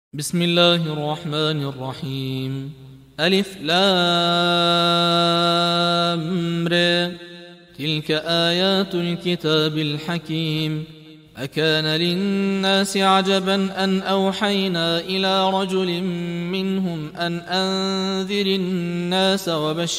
بسم الله الرحمن الرحيم. ألف لام ر. تلك آيات الكتاب الحكيم. أكان للناس عجبا أن أوحينا إلى رجل منهم أن أنذر الناس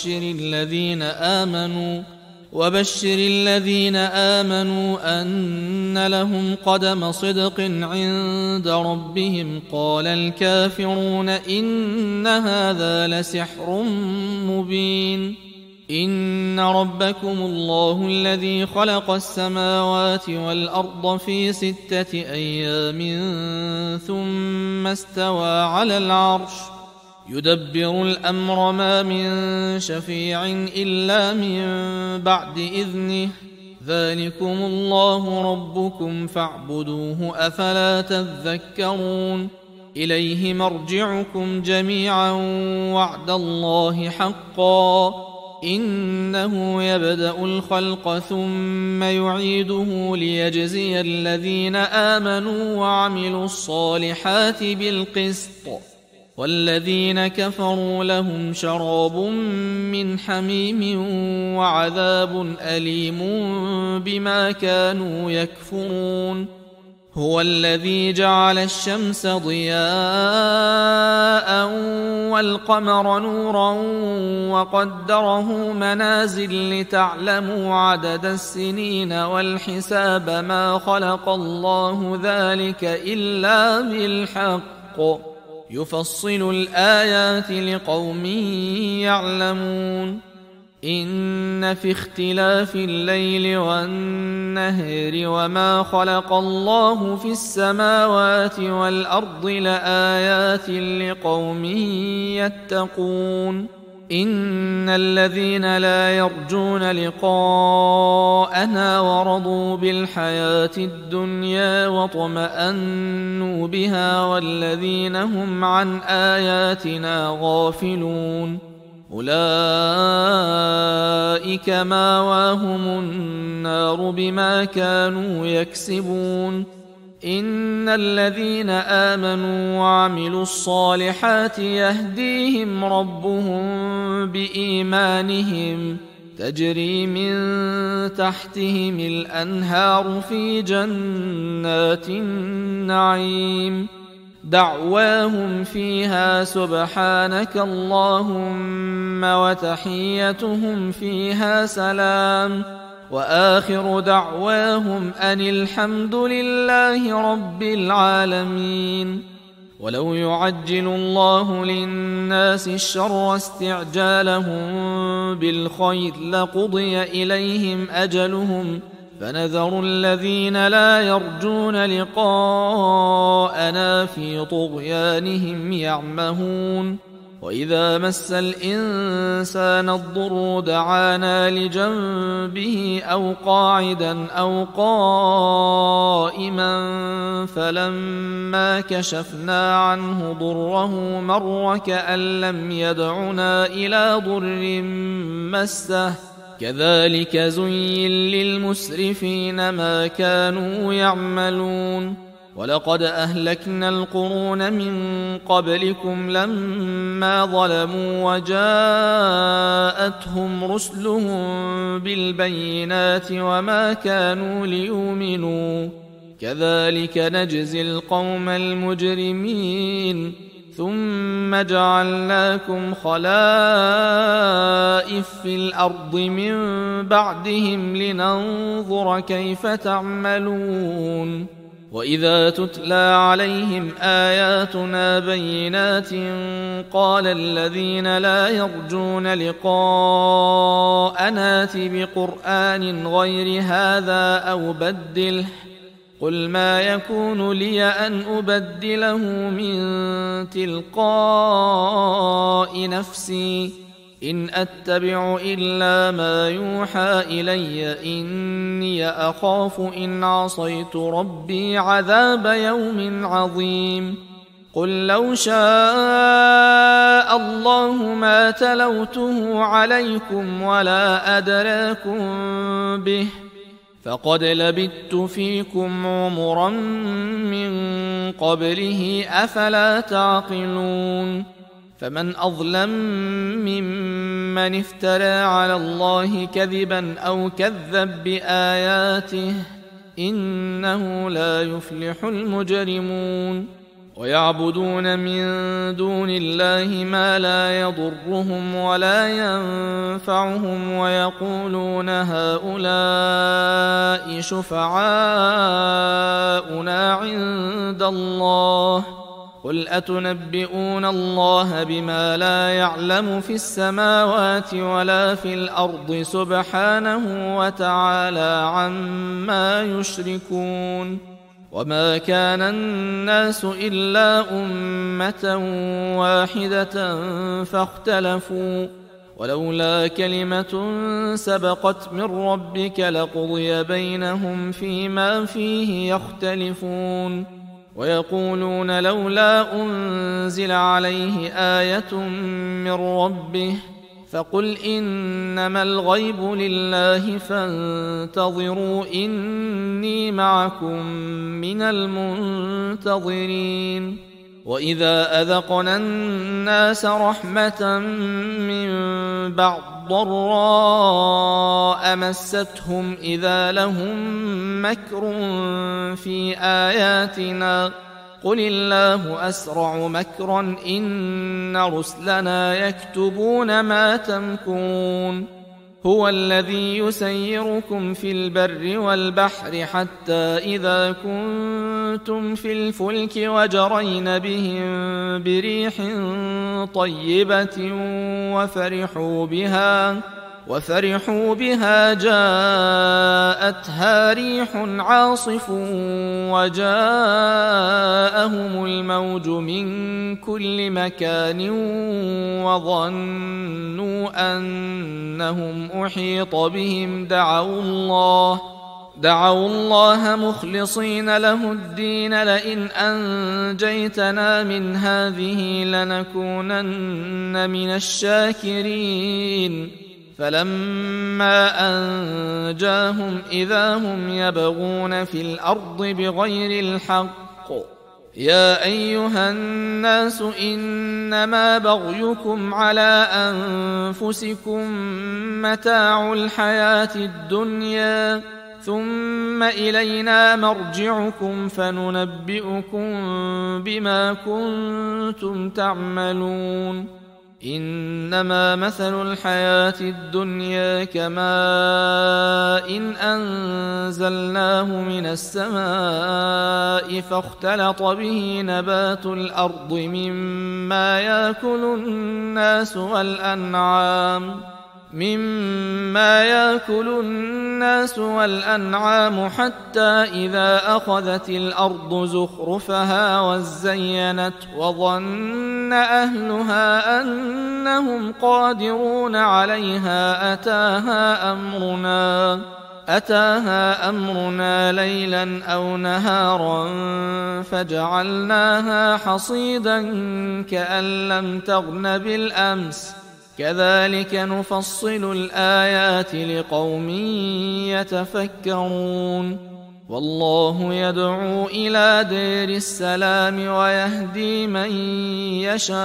وبشر الذين آمنوا أن لهم قدم صدق عند ربهم. قال الكافرون إن هذا لسحر مبين. إن ربكم الله الذي خلق السماوات والأرض في 6 أيام ثم استوى على العرش يدبر الأمر ما من شفيع إلا من بعد إذنه. ذلكم الله ربكم فاعبدوه أفلا تذكرون. إليه مرجعكم جميعا وعد الله حقا. إنه يبدأ الخلق ثم يعيده ليجزي الذين آمنوا وعملوا الصالحات بالقسط. والذين كفروا لهم شراب من حميم وعذاب أليم بما كانوا يكفرون. هو الذي جعل الشمس ضياء والقمر نورا وقدره منازل لتعلموا عدد السنين والحساب. ما خلق الله ذلك إلا بالحق. يفصل الآيات لقوم يعلمون. إن في اختلاف الليل والنهر وما خلق الله في السماوات والأرض لآيات لقوم يتقون. إن الذين لا يرجون لقاءنا ورضوا بالحياة الدنيا واطمأنوا بها والذين هم عن آياتنا غافلون أولئك مأواهم النار بما كانوا يكسبون. إن الذين آمنوا وعملوا الصالحات يهديهم ربهم بإيمانهم تجري من تحتهم الأنهار في جنات النعيم. دعواهم فيها سبحانك اللهم وتحيتهم فيها سلام. وآخر دعواهم أن الحمد لله رب العالمين. ولو يعجل الله للناس الشر استعجالهم بالخير لقضي إليهم أجلهم فنذر الذين لا يرجون لقاءنا في طغيانهم يعمهون. وإذا مس الإنسان الضر دعانا لجنبه أو قاعدا أو قائما فلما كشفنا عنه ضره مر كأن لم يدعنا إلى ضر مسه. كذلك زين للمسرفين ما كانوا يعملون. ولقد أهلكنا القرون من قبلكم لما ظلموا وجاءتهم رسلهم بالبينات وما كانوا ليؤمنوا. كذلك نجزي القوم المجرمين. ثم جعلناكم خلائف في الأرض من بعدهم لننظر كيف تعملون. وإذا تتلى عليهم آياتنا بينات قال الذين لا يرجون لقاءنا ائت بقرآن غير هذا أو بدله. قل ما يكون لي أن أبدله من تلقاء نفسي إن أتبع إلا ما يوحى إلي إني أخاف إن عصيت ربي عذاب يوم عظيم. قل لو شاء الله ما تلوته عليكم ولا أدراكم به فقد لبثت فيكم عمرا من قبله أفلا تعقلون فمن أظلم ممن افترى على الله كذبا أو كذب بآياته إنه لا يفلح المجرمون ويعبدون من دون الله ما لا يضرهم ولا ينفعهم ويقولون هؤلاء شفعاؤنا عند الله قل أتنبئون الله بما لا يعلم في السماوات ولا في الأرض سبحانه وتعالى عما يشركون وما كان الناس إلا أمة واحدة فاختلفوا ولولا كلمة سبقت من ربك لقضي بينهم فيما فيه يختلفون ويقولون لولا أنزل عليه آية من ربه فقل إنما الغيب لله فانتظروا إني معكم من المنتظرين وإذا أذقنا الناس رحمة من بعد ضراء مستهم إذا لهم مكر في آياتنا قل الله أسرع مكرا إن رسلنا يكتبون ما تمكرون هو الذي يسيركم في البر والبحر حتى إذا كنتم في الفلك وجرين بهم بريح طيبة وفرحوا بها جاءتها ريح عاصف وجاءهم الموج من كل مكان وظنوا أنهم أحيط بهم دعوا الله مخلصين له الدين لئن أنجيتنا من هذه لنكونن من الشاكرين فلما أنجاهم إذا هم يبغون في الأرض بغير الحق يا أيها الناس إنما بغيكم على أنفسكم متاع الحياة الدنيا ثم إلينا مرجعكم فننبئكم بما كنتم تعملون إنما مثل الحياة الدنيا كماء أنزلناه من السماء فاختلط به نبات الأرض مما يأكل الناس والأنعام حتى إذا أخذت الأرض زخرفها وزينت وظن أهلها أنهم قادرون عليها أتاها أمرنا ليلا أو نهارا فجعلناها حصيدا كأن لم تغن بالأمس كذلك نفصل الآيات لقوم يتفكرون والله يدعو إلى دار السلام ويهدي من يشاء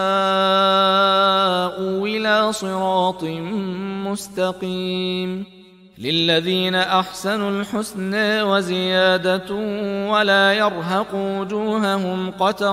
إلى صراط مستقيم للذين أحسنوا الحسنى وزيادة ولا يرهق وجوههم قتر